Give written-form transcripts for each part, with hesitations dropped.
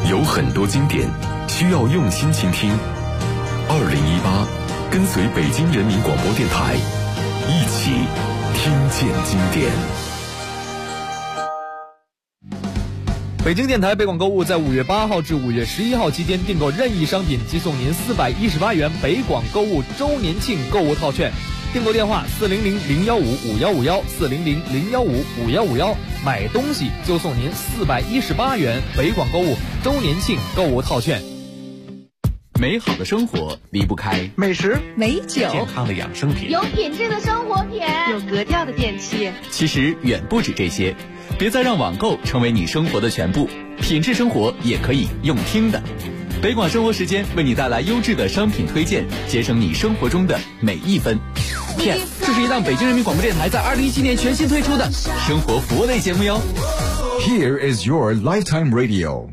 有很多经典需要用心倾听。2018，跟随北京人民广播电台，一起听见经典。 北京电台北广购物在5月8号至5月11号期间订购任意商品即送您418元北广购物周年庆购物套券。订购电话400-015-5151，400-015-5151，买东西就送您418元北广购物周年庆购物套券。 美好的生活离不开美食、 美酒、 健康的养生品、 有品质的生活品、 有格调的电器。 其实远不止这些，别再让网购成为你生活的全部，品质生活也可以用听的。北广生活时间为你带来优质的商品推荐，节省你生活中的每一分。TF， 这是一档北京人民广播电台在2017年全新推出的生活服务类节目哟。 Here is your lifetime radio。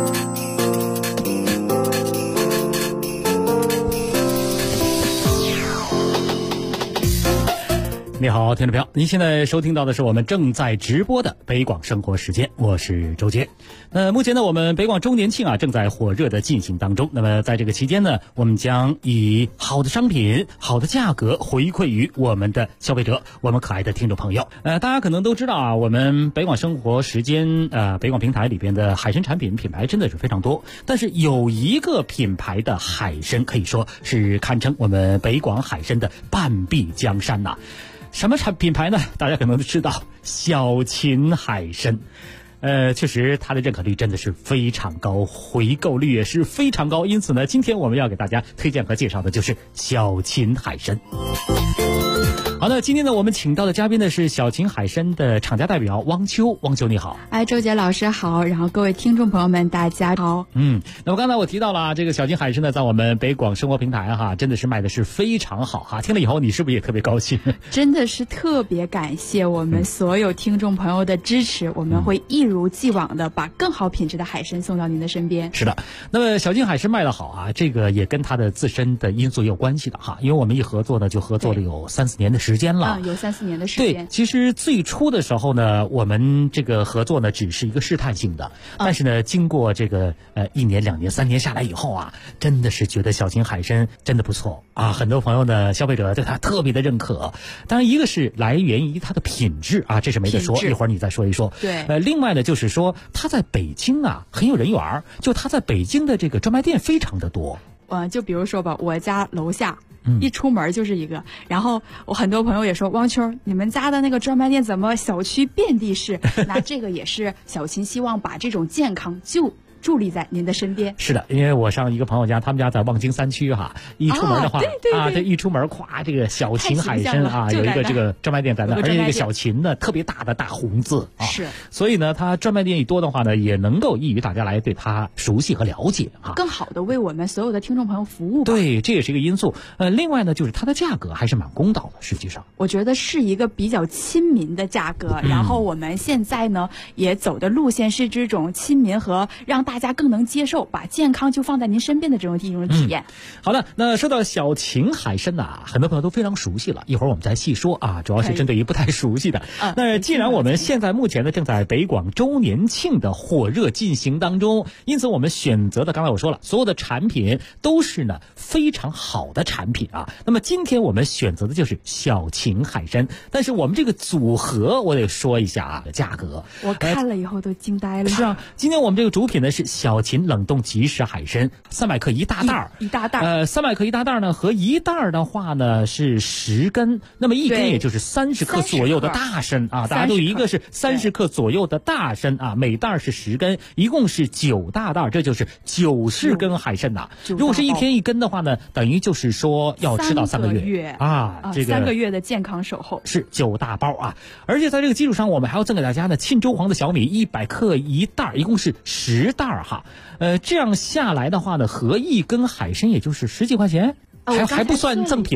你好，听众朋友，您现在收听到的是我们正在直播的北广生活时间，我是周杰。目前呢，我们北广周年庆正在火热的进行当中。那么在这个期间呢，我们将以好的商品、好的价格回馈于我们的消费者，我们可爱的听众朋友。大家可能都知道我们北广生活时间北广平台里边的海参产品品牌真的是非常多，但是有一个品牌的海参可以说是堪称我们北广海参的半壁江山呐。什么品牌呢？大家可能都知道，小秦海参。确实它的认可率真的是非常高，回购率也是非常高，因此呢，今天我们要给大家推荐和介绍的就是小秦海参。好的，今天呢，我们请到的嘉宾呢是小秦海参的厂家代表汪秋。汪秋你好。 周杰老师好，然后各位听众朋友们大家好。 那么刚才我提到了这个小秦海参呢，在我们北广生活平台真的是卖的是非常好听了以后你是不是也特别高兴？ 真的是特别感谢我们所有听众朋友的支持，我们会一如既往的把更好品质的海参送到您的身边。 是的，那么小秦海参卖得好这个也跟它的自身的因素有关系的因为我们一合作呢就合作了有3-4年的时间了。 有3-4年的时间。 对，其实最初的时候呢，我们这个合作呢只是一个试探性的，但是呢，经过这个1年、2年、3年下来以后真的是觉得小秦海参真的不错很多朋友呢，消费者对它特别的认可。当然，一个是来源于它的品质这是没得说，一会儿你再说一说。 对， 另外呢，就是说它在北京很有人缘，就它在北京的这个专卖店非常的多。 就比如说吧，我家楼下。一出门就是一个，然后我很多朋友也说，汪秋，你们家的那个专卖店怎么小区遍地是？那这个也是小秦希望把这种健康就伫立在您的身边。 是的，因为我上一个朋友家，他们家在望京3区一出门的话对， 一出门这个小秦海参有一个这个专卖店在那，而且这个小秦呢特别大的大红字是， 所以呢，它专卖店一多的话呢，也能够益于大家来对它熟悉和了解更好的为我们所有的听众朋友服务吧。 对，这也是一个因素。另外呢，就是它的价格还是蛮公道的，实际上我觉得是一个比较亲民的价格。然后我们现在呢也走的路线是这种亲民和让大家更能接受，把健康就放在您身边的这种体验。 好的，那说到小秦海参很多朋友都非常熟悉了，一会儿我们再细说主要是针对于不太熟悉的。那既然我们现在目前呢正在北广周年庆的火热进行当中，因此我们选择的刚才我说了，所有的产品都是呢非常好的产品那么今天我们选择的就是小秦海参，但是我们这个组合我得说一下价格， 我看了以后都惊呆了。 是今天我们这个主品呢是小秦冷冻即食海参，300克一大袋一大袋 ，300克一大袋呢，和一袋的话呢是10根，那么一根也就是30克左右的大参大家都有一个是30克左右的大参每袋是10根，一共是9大袋，这就是90根海参如果是1天1根的话呢，等于就是说要吃到3个月这个 3个月的健康守候， 是9大包而且在这个基础上，我们还要赠给大家呢沁州黄的小米100克一袋，一共是10袋这样下来的话呢，合1根海参也就是10几块钱，还不算赠品呢。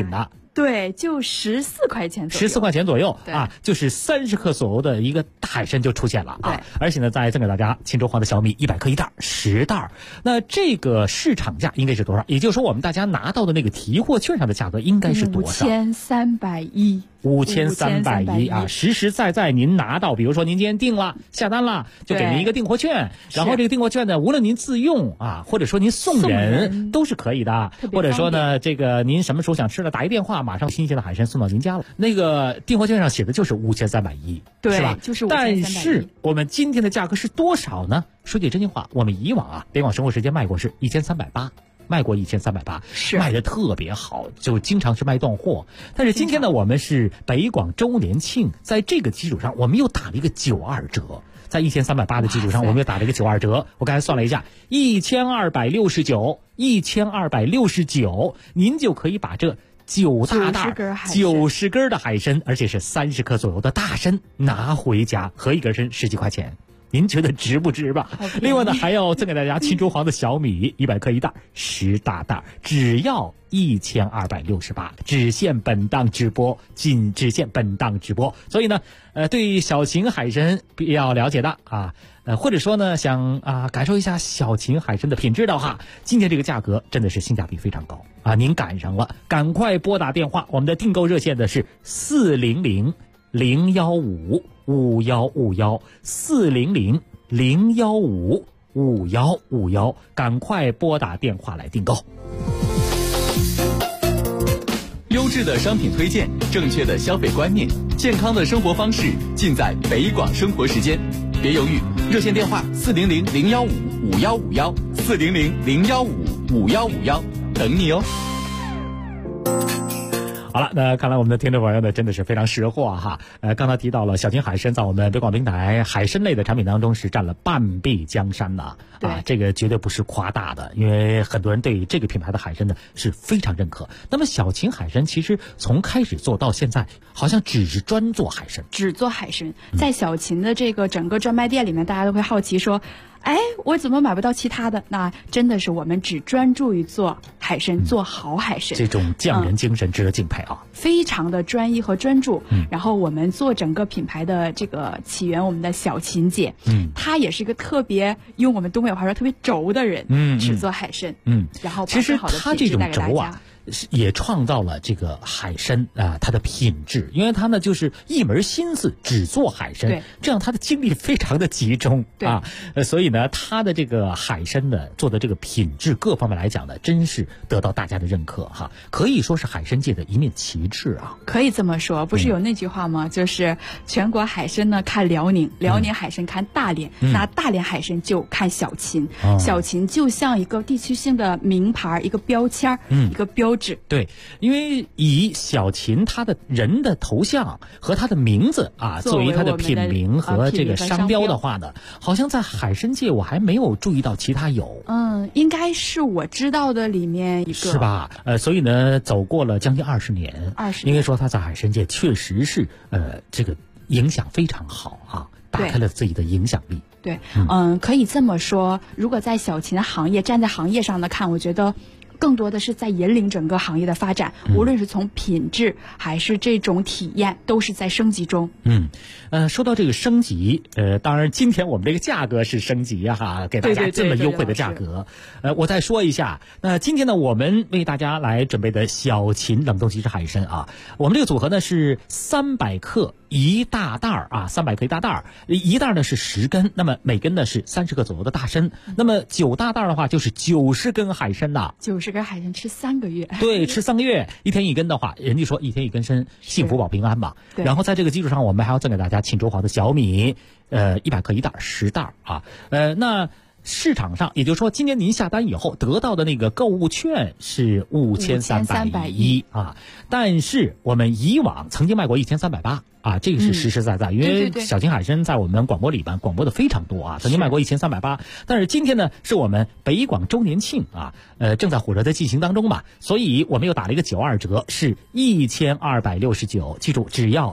对，就14块钱左右。 14块钱左右对啊，就是30克左右的一个大海参就出现了啊！ 对， 而且呢，再赠给大家秦州黄的小米100克1袋，10袋。那这个市场价应该是多少？也就是说，我们大家拿到的那个提货券上的价格应该是多少 ？5310。 5310啊，实实在在您拿到，比如说您今天订了下单了，就给您一个订货券，然后这个订货券呢，无论您自用啊，或者说您送人都是可以的，或者说呢，这个您什么时候想吃了，打一电话，马上新鲜的海参送到您家了。那个订货券上写的就是5310， 对， 是吧？ 就是5310。 但是我们今天的价格是多少呢？说句真心话，我们以往啊，北广生活时间卖过是1380。卖过1380， 是卖的特别好，就经常是卖断货。但是今天呢，我们是北广周年庆，在这个基础上，我们又打了一个92折。在1380的基础上，我们又打了一个92折。我刚才算了一下，1269，您就可以把这9大袋90根的海参，而且是30克左右的大参拿回家，合一根参10几块钱。您觉得值不值吧？另外呢，还要赠给大家秦州黄的小米100克1袋，10大袋，只要1268，只限本档直播，仅只限本档直播。所以呢，对小秦海参比较了解的啊，或者说呢想感受一下小秦海参的品质的话，今天这个价格真的是性价比非常高啊！您赶上了，赶快拨打电话，我们的订购热线的是400-015-5151，400-015-5151，赶快拨打电话来订购。 优质的商品推荐，正确的消费观念，健康的生活方式，尽在北广生活时间。别犹豫，热线电话400-015-5151，400-015-5151，等你哦。 好了，那看来我们的听众朋友呢真的是非常识货哈。刚才提到了小秦海参在我们北广平台海参类的产品当中是占了半壁江山的啊，这个绝对不是夸大的，因为很多人对这个品牌的海参呢是非常认可。那么小秦海参其实从开始做到现在，好像只是专做海参， 只做海参。在小秦的这个整个专卖店里面，大家都会好奇说，哎，我怎么买不到其他的？那真的是我们只专注于做海参，做好海参。 这种匠人精神值得敬佩啊！ 非常的专一和专注。然后我们做整个品牌的这个起源，我们的小秦姐，她也是一个特别用我们东北话说特别轴的人，只做海参。然后其实她这种轴啊，也创造了这个海参它的品质，因为它呢就是一门心思只做海参，这样它的精力非常的集中啊，所以呢它的这个海参的做的这个品质各方面来讲呢，真是得到大家的认可哈，可以说是海参界的一面旗帜啊。 可以这么说，不是有那句话吗？就是全国海参呢看辽宁，辽宁海参看大连，那大连海参就看小秦，小秦就像一个地区性的名牌，一个标签，一个标志。 对，因为以小秦他的人的头像和他的名字啊作为他的品名和这个商标的话呢，好像在海参界我还没有注意到其他有。 应该是我知道的里面一个， 是吧？所以呢，走过了将近20年，应该说他在海参界确实是这个影响非常好啊，打开了自己的影响力。 对，可以这么说，如果在小秦行业站在行业上的看，我觉得更多的是在引领整个行业的发展，无论是从品质还是这种体验，都是在升级中。 说到这个升级，当然今天我们这个价格是升级哈，给大家这么优惠的价格。我再说一下，那今天呢，我们为大家来准备的小秦冷冻即食海参啊，我们这个组合呢是300克1大袋啊，300克1大袋，一袋呢是10根，那么每根呢是30克左右的大参，那么9大袋的话就是90根海参呐 ，90根海参吃3个月， 对，吃3个月，1天1根的话，人家说1天1根参，幸福保平安嘛。然后在这个基础上，我们还要赠给大家秦州黄的小米，100克1袋10袋啊，那市场上，也就是说，今年您下单以后得到的那个购物券是5310啊，但是我们以往曾经卖过1380啊，这个是实实在在，因为小秦海参在我们广播里边广播的非常多啊，曾经卖过1380，但是今天呢是我们北广周年庆啊，正在火热的进行当中嘛，所以我们又打了一个92折，是1269，记住只要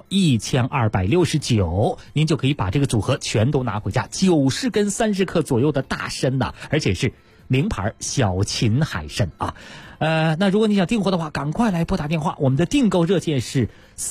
1269，您就可以把这个组合全都拿回家，90根30克左右的大参呐，而且是名牌小秦海参啊。那如果你想订货的话，赶快来拨打电话，我们的订购热线是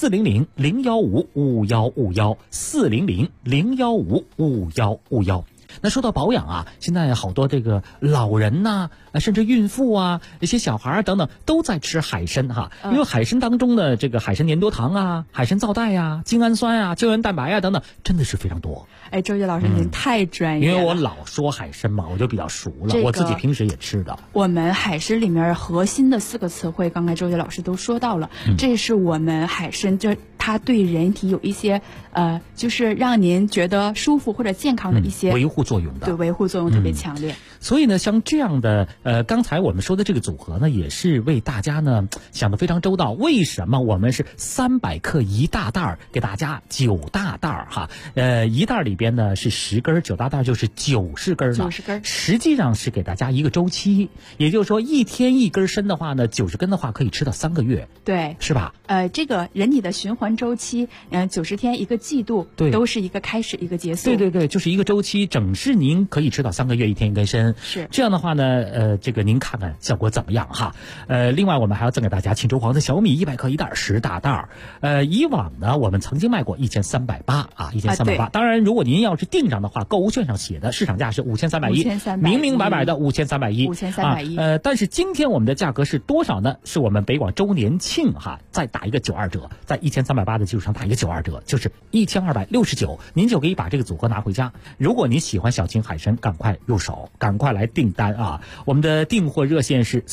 400-015-5151，400-015-5151。那说到保养啊，现在好多这个老人呐、甚至孕妇啊，一些小孩啊等等，都在吃海参哈。因为海参当中的这个海参粘多糖啊、海参皂苷啊、精氨酸啊、胶原蛋白啊等等，真的是非常多。 哎，周杰老师，您太专业了。 因为我老说海参嘛，我就比较熟了，我自己平时也吃的。 我们海参里面核心的4个词汇，刚才周杰老师都说到了，这是我们海参它对人体有一些就是让您觉得舒服或者健康的一些维护作用的， 对，维护作用特别强烈。 所以呢，像这样的刚才我们说的这个组合呢，也是为大家呢想得非常周到。为什么我们是300克1大袋，给大家9大袋哈？一袋里边呢是10根，9大袋就是90根了。90根，实际上是给大家一个周期，也就是说1天1根参的话呢，90根的话可以吃到3个月， 对， 是吧？ 这个人体的循环周期，90天1个季度， 对， 都是一个开始一个结束。 对对对，就是一个周期，整是您可以吃到3个月，1天1根参。 是这样的话呢，这个您看看效果怎么样哈？另外我们还要赠给大家庆州黄的小米100克1袋10大袋。以往呢我们曾经卖过1380啊，1380。当然，如果您要是订上的话，购物券上写的市场价是5310，明明白白的5310。但是今天我们的价格是多少呢？是我们北广周年庆哈，再打一个92折，在1380的基础上打一个92折，就是1269，您就可以把这个组合拿回家。如果您喜欢小秦海参，赶快入手，赶快来订单啊！我们的订货热线是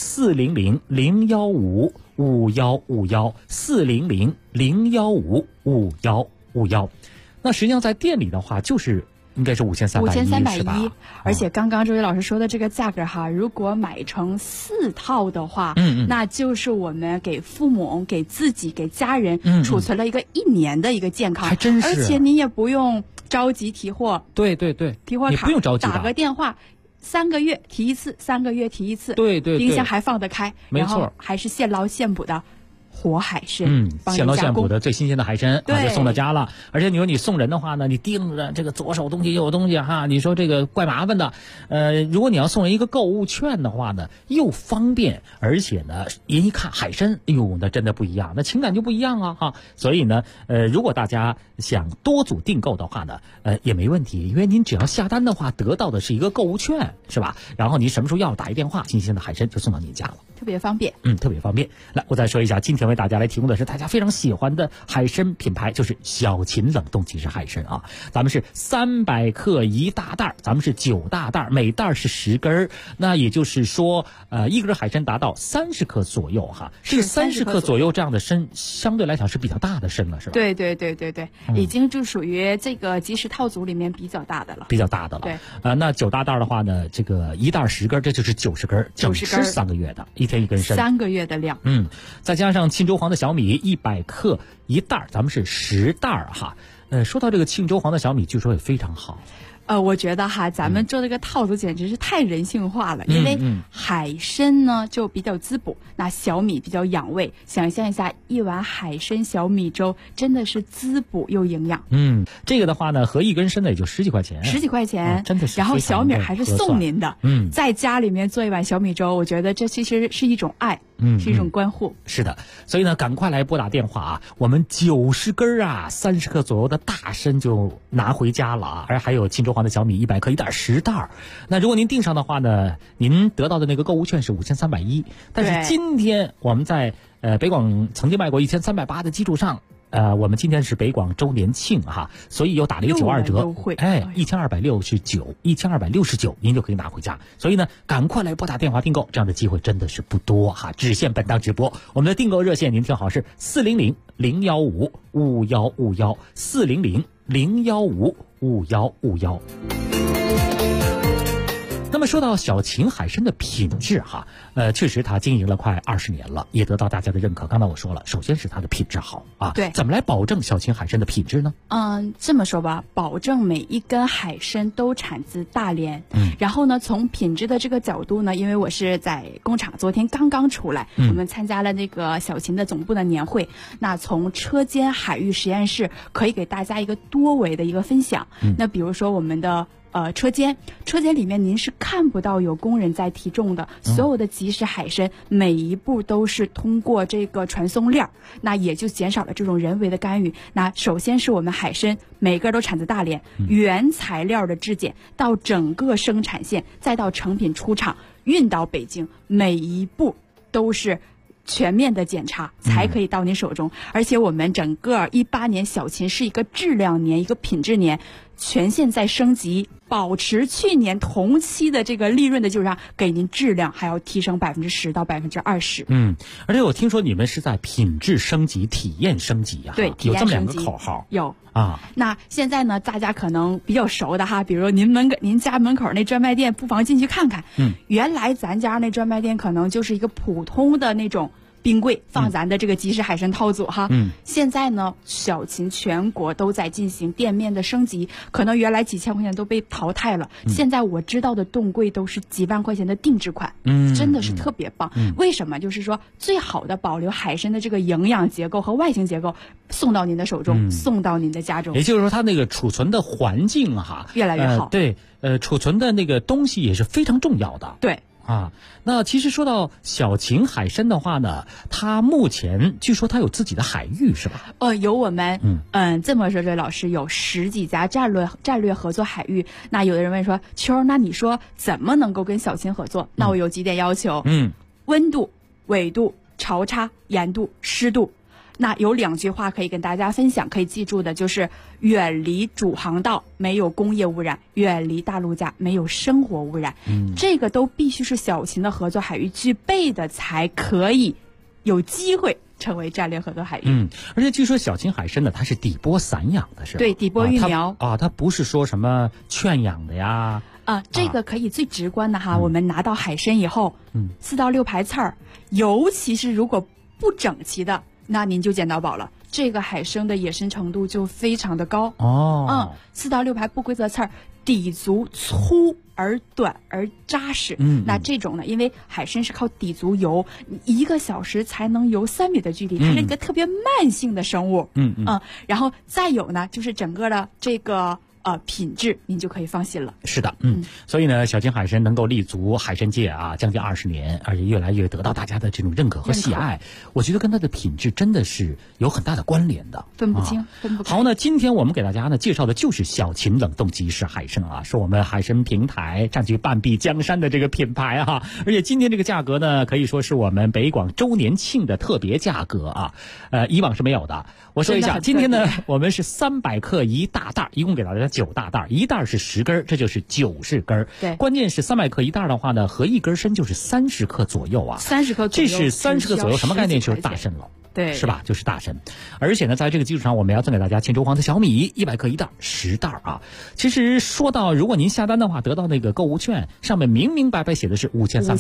400-015-5151，400-015-5151。那实际上在店里的话，就是应该是5310， 而且刚刚周杰老师说的这个价格哈，如果买成4套的话，那就是我们给父母、给自己、给家人储存了一个1年的一个健康， 还真是。 而且你也不用着急提货， 对对对， 提货卡你不用着急， 打个电话。3个月提一次，3个月提一次， 对对对， 冰箱还放得开， 没错， 然后还是现捞现捕的活海参， 现捞现捕的最新鲜的海参，就送到家了。而且你说你送人的话呢，你盯着这个左手东西右手东西哈，你说这个怪麻烦的。如果你要送人一个购物券的话呢，又方便，而且呢，人一看海参，哎呦，那真的不一样，那情感就不一样啊哈。所以呢，如果大家想多组订购的话呢，也没问题，因为您只要下单的话，得到的是一个购物券，是吧？然后你什么时候要打一电话，新鲜的海参就送到您家了， 特别方便。 特别方便。来，我再说一下，今天为大家来提供的是大家非常喜欢的海参品牌，就是小秦冷冻即食海参啊。咱们是300克1大袋，咱们是9大袋，每袋是10根，那也就是说，一根海参达到30克左右哈。这个30克左右这样的参，相对来讲是比较大的参了，是吧？ 对对对对对，已经就属于这个即食套组里面比较大的了。 比较大的了。 对。 那9大袋的话呢，这个一袋10根，这就是90根，整吃3个月的，1天1根参 ，3个月的量。 再加上庆州黄的小米100克1袋，咱们是10袋哈。说到这个庆州黄的小米，据说也非常好。 我觉得哈，咱们做这个套组简直是太人性化了，因为海参呢就比较滋补，那小米比较养胃。想象一下，一碗海参小米粥真的是滋补又营养。 这个的话呢，合1根参的也就10几块钱，10 几块钱， 真的是。 然后小米还是送您的，在家里面做一碗小米粥，我觉得这其实是一种爱。是一种关护。 是的，所以呢，赶快来拨打电话啊！我们90根啊，30克左右的大参就拿回家了啊！而还有庆州黄的小米100克1袋10袋。那如果您订上的话呢，您得到的那个购物券是5310。但是今天我们在北广曾经卖过1380的基础上。我们今天是北广周年庆哈，所以又打了一个92折，1269，您就可以拿回家。所以呢，赶快来拨打电话订购，这样的机会真的是不多哈，只限本档直播。我们的订购热线您听好是400-015-5151，400-015-5151。那么说到小秦海参的品质哈，确实它经营了快20年了，也得到大家的认可。刚才我说了，首先是它的品质好啊， 对， 怎么来保证小秦海参的品质呢？ 这么说吧，保证每一根海参都产自大连。然后呢，从品质的这个角度呢，因为我是在工厂，昨天刚刚出来，我们参加了那个小秦的总部的年会。那从车间海域实验室可以给大家一个多维的一个分享。那比如说我们的车间里面您是看不到有工人在提重的，所有的即食海参每一步都是通过这个传送链，那也就减少了这种人为的干预。那首先是我们海参每个都产自大连，原材料的质检到整个生产线，再到成品出厂运到北京，每一步都是全面的检查才可以到您手中。而且我们整个18年小秦是一个质量年，一个品质年，全线在升级，保持去年同期的这个利润的基础上，给您质量还要提升10%到20%。 而且我听说你们是在品质升级、体验升级啊， 对， 有这么2个口号。 有啊。 那现在呢，大家可能比较熟的哈，比如您家门口那专卖店，不妨进去看看。原来咱家那专卖店可能就是一个普通的那种冰柜放咱的这个即食海参套组哈。现在呢，小秦全国都在进行店面的升级，可能原来几千块钱都被淘汰了，现在我知道的冻柜都是几万块钱的定制款，真的是特别棒。为什么？就是说最好的保留海参的这个营养结构和外形结构，送到您的手中，送到您的家中。 也就是说，它那个储存的环境哈， 越来越好。 对，储存的那个东西也是非常重要的。 对。 那其实说到小秦海参的话呢，它目前据说它有自己的海域是吧？ 有我们这么说，这老师有10几家战略合作海域。那有的人问说，秋，那你说怎么能够跟小秦合作？那我有几点要求，温度、纬度、潮差、盐度、湿度。那有2句话可以跟大家分享，可以记住的就是远离主航道，没有工业污染；远离大陆架，没有生活污染。这个都必须是小秦的合作海域具备的，才可以有机会成为战略合作海域。 而且据说小秦海参呢，它是底波散养的，是吧？ 对，底波育苗它不是说什么圈养的呀。 这个可以最直观的哈，我们拿到海参以后，4到6排刺儿，尤其是如果不整齐的，那您就捡到宝了。这个海参的野生程度就非常的高。4到6排不规则刺儿，底足粗而短而扎实。那这种呢，因为海参是靠底足游，1个小时才能游3米的距离，它是一个特别慢性的生物。然后再有呢，就是整个的这个品质您就可以放心了。 是的，所以呢，小秦海参能够立足海参界啊，将近20年，而且越来越得到大家的这种认可和喜爱。我觉得跟它的品质真的是有很大的关联的， 分不清，分不开。 好，那今天我们给大家呢介绍的就是小秦冷冻即食海参啊，是我们海参平台占据半壁江山的这个品牌啊，而且今天这个价格呢，可以说是我们北广周年庆的特别价格啊，以往是没有的。我说一下，今天呢，我们是300克1大袋，一共给大家9大袋，1袋是10根，这就是90根。 对， 关键是300克1袋的话呢，合1根参就是30克左右啊。 30克左右， 这是30克左右，什么概念？就是大参了。 对， 是吧？就是大参，而且呢，在这个基础上，我们要赠给大家千州黄的小米100克1袋，10袋啊。其实说到，如果您下单的话，得到那个购物券，上面明明白白写的是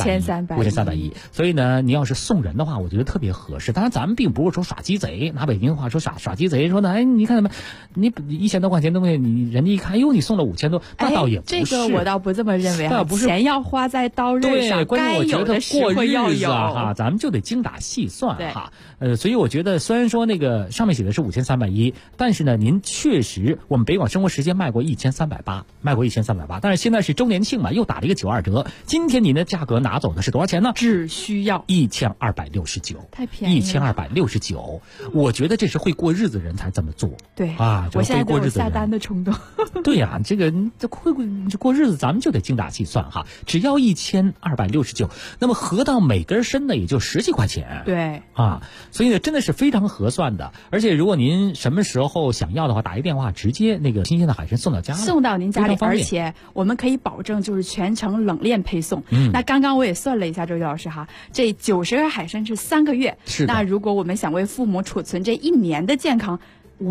5310，所以呢，你要是送人的话，我觉得特别合适。当然，咱们并不是说耍鸡贼，拿北京话说耍鸡贼，说呢，哎，你看怎么，你1000多块钱东西，你人家一看，哟，你送了5000多，那倒也不是。 这个我倒不这么认为啊，钱要花在刀刃上， 关键我觉得过日子啊， 哈， 咱们就得精打细算哈。所以我觉得虽然说那个上面写的是5310，但是呢，您确实我们北广生活时间卖过1380，卖过1380，但是现在是周年庆嘛，又打了一个92折。今天您的价格拿走的是多少钱呢？ 只需要 1269， 太便宜了 ，1269。我觉得这是会过日子人才这么做。 对啊， 我现在都有下单的冲动。 对呀，这过日子咱们就得精打细算哈，只要1269，那么合到每根参呢也就10几块钱。 对啊。所以呢，真的是非常合算的。而且如果您什么时候想要的话，打一电话，直接那个新鲜的海参送到家里， 送到您家里，而且我们可以保证就是全程冷链配送。那刚刚我也算了一下，周瑜老师哈，这90根海参是3个月。 是的。 那如果我们想为父母储存这1年的健康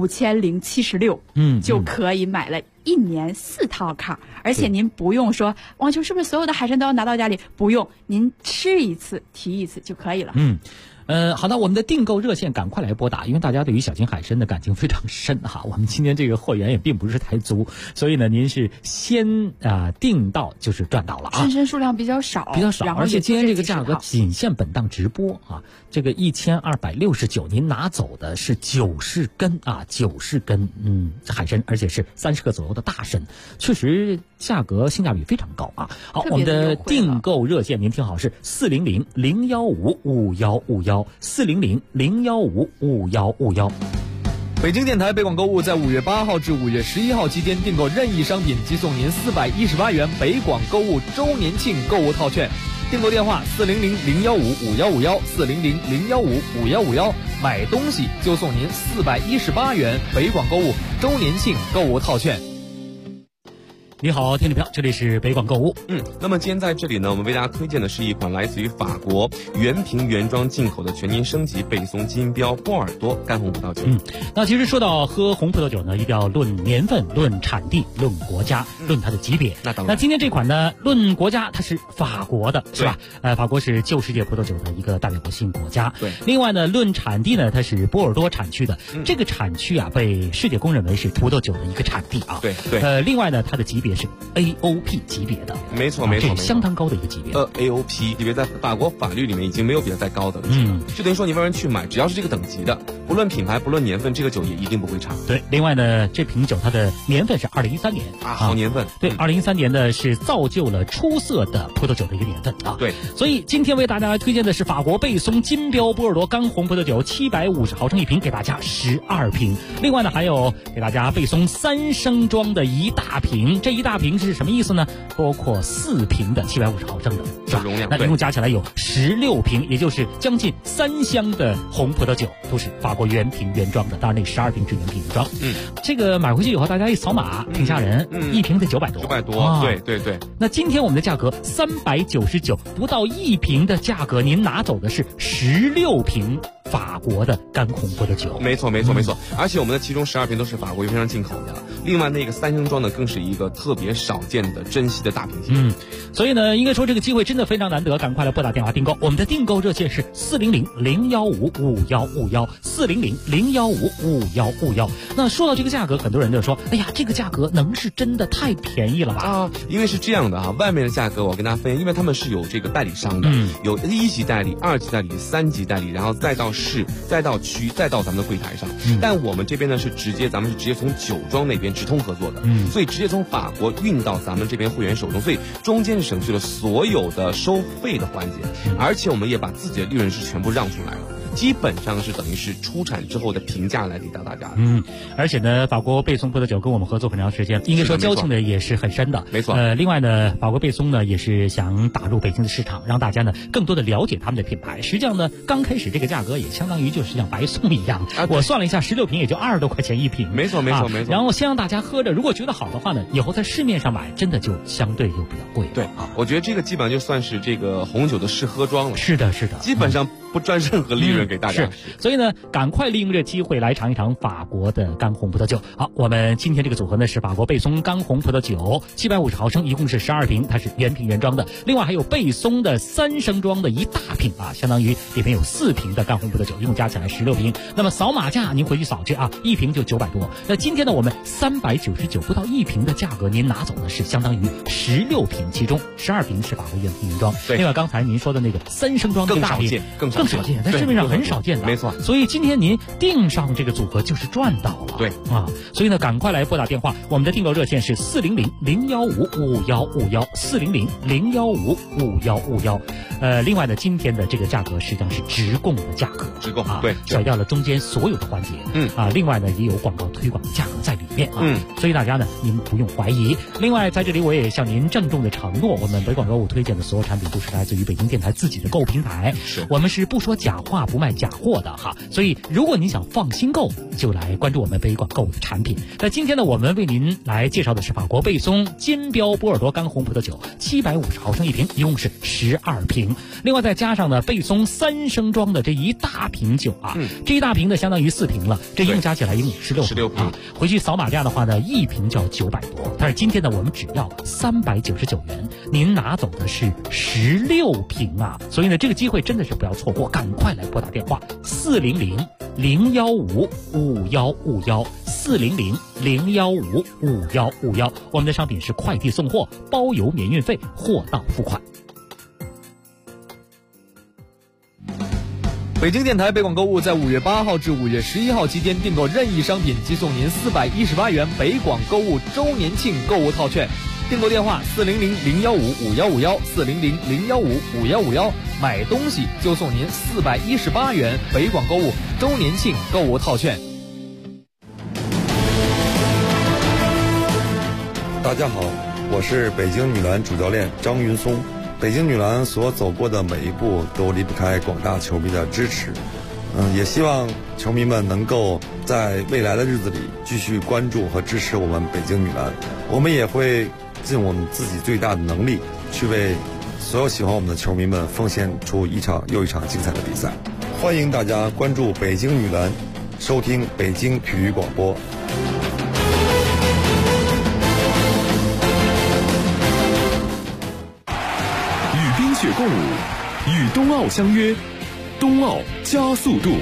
，5076，就可以买了1年4套卡，而且您不用说王秋是不是所有的海参都要拿到家里，不用，您吃一次提一次就可以了。 好的，我们的订购热线赶快来拨打，因为大家对于小金海参的感情非常深哈。我们今天这个货源也并不是太足，所以呢，您是先订到就是赚到了啊。 参参数量比较少， 而且今天这个价格仅限本档直播啊。这个1269，您拿走的是90根啊，90根海参，而且是30克左右的大参，确实价格性价比非常高啊。好，我们的订购热线您听好是400-015-5151，400-015-5151。 北京电台北广购物在5月8号至5月11号期间订购任意商品即送您418元北广购物周年庆购物套券。订购电话400-015-5151，400-015-5151，买东西就送您418元北广购物周年庆购物套券。 你好，听众朋友，这里是北广购物。 那么今天在这里呢，我们为大家推荐的是一款来自于法国原瓶原装进口的全年升级贝松金标波尔多干红葡萄酒。 那其实说到喝红葡萄酒呢，一定要论年份、论产地、论国家、论它的级别。 那当然。 那今天这款呢，论国家它是法国的，是吧？法国是旧世界葡萄酒的一个代表性国家。 对。 另外呢，论产地呢，它是波尔多产区的。这个产区啊，被世界公认为是葡萄酒的一个产地啊。 对。 另外呢，它的级别是 AOP 级别的， 没错， 这是相当高的一个级别。 AOP 级别在法国法律里面已经没有比它再高的了。就等于说你外人去买，只要是这个等级的，不论品牌，不论年份，这个酒也一定不会差。 对，另外呢，这瓶酒它的年份是2013年啊，好年份。 对，2013年呢是造就了出色的葡萄酒的一个年份啊。 对， 所以今天为大家来推荐的是法国贝松金标波尔多干红葡萄酒，750毫升一瓶，给大家12瓶。另外呢，还有给大家贝松3升装的一大瓶，这一大瓶是什么意思呢？包括4瓶的750毫升的，是吧？ 容量， 那一共加起来有16瓶，也就是将近3箱的红葡萄酒，都是法国原瓶原装的。当然，那12瓶是原瓶原装。这个买回去以后，大家一扫码，挺吓人，一瓶得900多。 900多，对。 那今天我们的价格399，不到1瓶的价格，您拿走的是16瓶法国的干红葡萄酒。 没错。而且我们的其中12瓶都是法国原瓶上进口的，另外那个3升装的更是一个特别少见的珍惜的大瓶型。 所以呢，应该说这个机会真的非常难得，赶快来拨打电话订购。我们的订购热线是400-015-5151，400-015-5151。那说到这个价格，很多人就说，哎呀，这个价格能是真的太便宜了吧？ 因为是这样的啊，外面的价格我跟大家分析，因为他们是有这个代理商的，有1级代理、2级代理、3级代理，然后再到市、再到区、再到咱们的柜台上。但我们这边呢咱们是直接从酒庄那边直通合作的，所以直接从法国运到咱们这边会员手中，所以中间是省去了所有的收费的环节，而且我们也把自己的利润是全部让出来了。基本上是等于是出产之后的评价来给到大家的。 而且呢，法国贝松葡萄酒跟我们合作很长时间，应该说交情呢也是很深的。 没错。 另外呢，法国贝松呢也是想打入北京的市场，让大家呢更多的了解他们的品牌。实际上呢，刚开始这个价格也相当于就是像白送一样，我算了一下，16瓶也就20多块钱一瓶。 没错。 然后先让大家喝着，如果觉得好的话呢，以后在市面上买真的就相对就比较贵。 对啊，我觉得这个基本上就算是这个红酒的试喝装了。 是的。 基本上不赚任何利润给大家。 所以呢，赶快利用这机会来尝一尝法国的干红葡萄酒。好，我们今天这个组合呢是法国贝松干红葡萄酒，750毫升，一共是12瓶，它是原瓶原装的。另外还有贝松的3升装的一大瓶啊，相当于里面有4瓶的干红葡萄酒，一共加起来16瓶。那么扫码价您回去扫去啊，一瓶就900多。那今天呢，我们399不到1瓶的价格，您拿走的是相当于16瓶，其中12瓶是法国原瓶原装。另外刚才您说的那个3升装的大瓶更少见， 在市面上很少见的。 没错。 所以今天您订上这个组合就是赚到了。 对啊，所以呢，赶快来拨打电话，我们的订购热线是400-015-5151，400-015-5151。另外呢，今天的这个价格实际上是直供的价格， 直供对，甩掉了中间所有的环节。另外呢，也有广告推广的价格在里面啊。所以大家呢，您不用怀疑。另外，在这里我也向您郑重的承诺，我们北广购物推荐的所有产品都是来自于北京电台自己的购物平台，我们是不说假话不卖假货的哈。所以如果您想放心购，就来关注我们北广购物的产品。那今天呢，我们为您来介绍的是法国贝松金标波尔多干红葡萄酒，750毫升一瓶，一共是12瓶。另外再加上呢，贝松3升装的这一大瓶酒啊，这一大瓶呢相当于4瓶了，这一共加起来一共16瓶啊。回去扫码价的话呢，一瓶就要900多，但是今天呢，我们只要399元，您拿走的是16瓶啊。所以呢，这个机会真的是不要错过。 或赶快来拨打电话400-015-5151，400-015-5151。我们的商品是快递送货，包邮免运费，货到付款。 北京电台北广购物在5月8号至5月11号期间订购任意商品即送您418元北广购物周年庆购物套券。订购电话400-015-5151，400-015-5151，买东西就送您418元北广购物周年庆购物套券。 大家好，我是北京女篮主教练张云松。北京女篮所走过的每一步都离不开广大球迷的支持，也希望球迷们能够在未来的日子里继续关注和支持我们北京女篮。我们也会尽我们自己最大的能力，去为所有喜欢我们的球迷们奉献出一场又一场精彩的比赛。欢迎大家关注北京女篮，收听北京体育广播。 与冰雪共舞，与冬奥相约，冬奥加速度。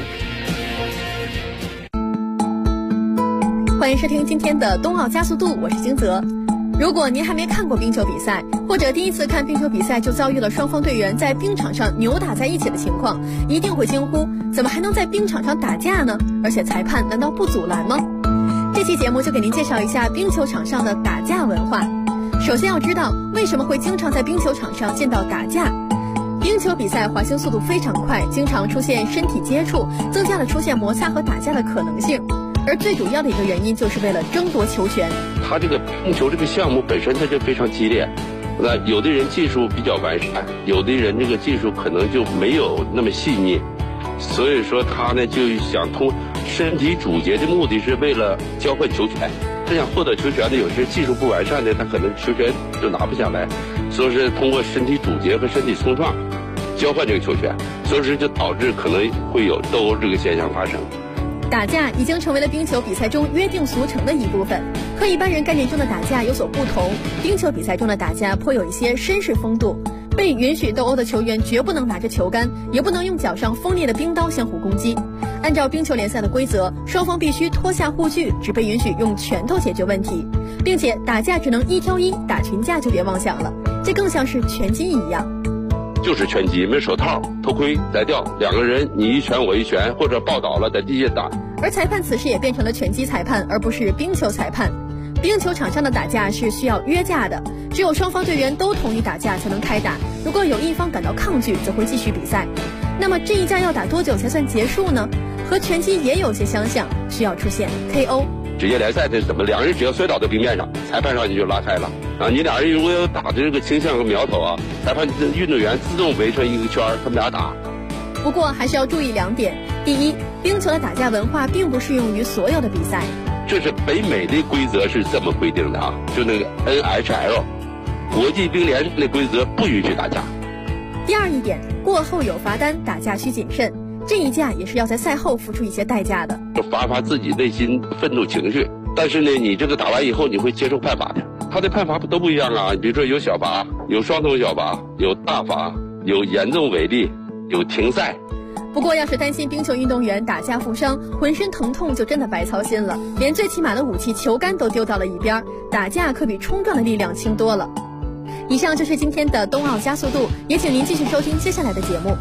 欢迎收听今天的冬奥加速度，我是金泽。如果您还没看过冰球比赛，或者第一次看冰球比赛就遭遇了双方队员在冰场上扭打在一起的情况，一定会惊呼：怎么还能在冰场上打架呢？而且裁判难道不阻拦吗？这期节目就给您介绍一下冰球场上的打架文化。首先要知道为什么会经常在冰球场上见到打架。冰球比赛滑行速度非常快，经常出现身体接触，增加了出现摩擦和打架的可能性。而最主要的一个原因就是为了争夺球权。 他这个冰球这个项目本身它就非常激烈，那有的人技术比较完善，有的人这个技术可能就没有那么细腻，所以说他呢就想通身体阻截的目的是为了交换球权。这样获得球权的有些技术不完善的，他可能球权就拿不下来，所以是通过身体阻截和身体冲撞交换这个球权，所以说就导致可能会有斗殴这个现象发生。 打架已经成为了冰球比赛中约定俗成的一部分，和一般人概念中的打架有所不同。冰球比赛中的打架颇有一些绅士风度，被允许斗殴的球员绝不能拿着球杆，也不能用脚上锋利的冰刀相互攻击。按照冰球联赛的规则，双方必须脱下护具，只被允许用拳头解决问题，并且打架只能1挑1，打群架就别妄想了，这更像是拳击一样。 就是拳击，没手套、头盔、摘掉，两个人你一拳我一拳，或者抱倒了在地下打。 而裁判此时也变成了拳击裁判，而不是冰球裁判。冰球场上的打架是需要约架的，只有双方队员都同意打架才能开打，如果有一方感到抗拒，则会继续比赛。那么这一架要打多久才算结束呢？和拳击也有些相像，需要出现 KO。 职业联赛这是怎么？两人只要摔倒在冰面上，裁判上去就拉开了啊！你俩人如果有打的这个倾向和苗头啊，裁判运动员自动围成一个圈，他们俩打。 不过还是要注意2点：第一，冰球的打架文化并不适用于所有的比赛。 这是北美的规则是这么规定的啊，就那个 NHL 国际冰联的规则不允许打架。 第二一点，过后有罚单，打架需谨慎。这一架也是要在赛后付出一些代价的， 就发自己内心愤怒情绪。但是呢，你这个打完以后你会接受判罚的，他的判罚都不一样啊。比如说有小罚，有双重小罚，有大罚，有严重违例，有停赛。 不过要是担心冰球运动员打架负伤，浑身疼痛就真的白操心了，连最起码的武器球杆都丢到了一边，打架可比冲撞的力量轻多了。以上就是今天的冬奥加速度，也请您继续收听接下来的节目。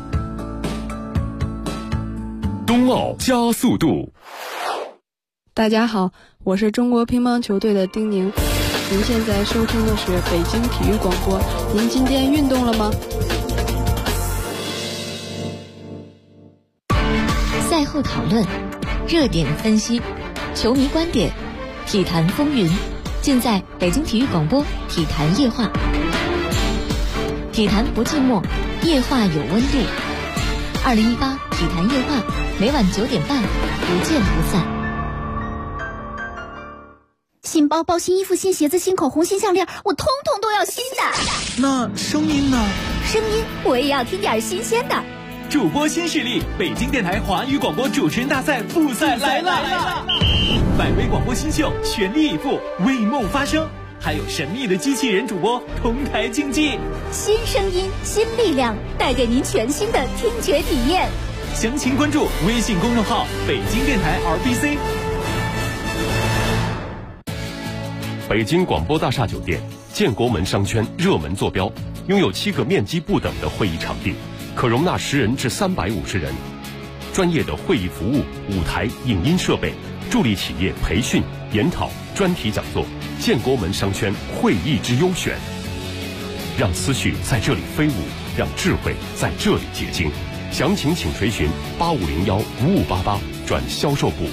冬奥加速度。 大家好，我是中国乒乓球队的丁宁。您现在收听的是北京体育广播。您今天运动了吗？ 赛后讨论，热点分析，球迷观点，体坛风云，尽在北京体育广播体坛夜话。体坛不寂寞，夜话有温度。2018体坛夜话，每晚9点半，不见不散。 新包包、新衣服、新鞋子、新口红、新项链，我通通都要新的。 那声音呢？ 声音我也要听点新鲜的。 主播新势力，北京电台华语广播主持人大赛复赛来了！百位广播新秀全力以赴，为梦发声。 还有神秘的机器人主播同台竞技。 新声音，新力量，带给您全新的听觉体验。 详情关注微信公众号北京电台 RBC。 北京广播大厦酒店建国门商圈热门坐标，拥有7个面积不等的会议场地，可容纳10人至350人。专业的会议服务、舞台、影音设备，助力企业培训、研讨、专题讲座。建国门商圈会议之优选，让思绪在这里飞舞，让智慧在这里结晶。详情请垂询8501-5588转销售部。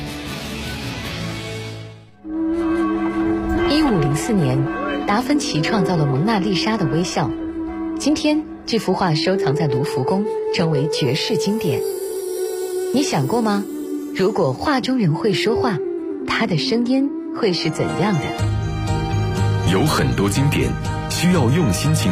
1504年，达芬奇创造了蒙娜丽莎的微笑。今天，这幅画收藏在卢浮宫，成为绝世经典。你想过吗？如果画中人会说话，他的声音会是怎样的？ 有很多经典需要用心倾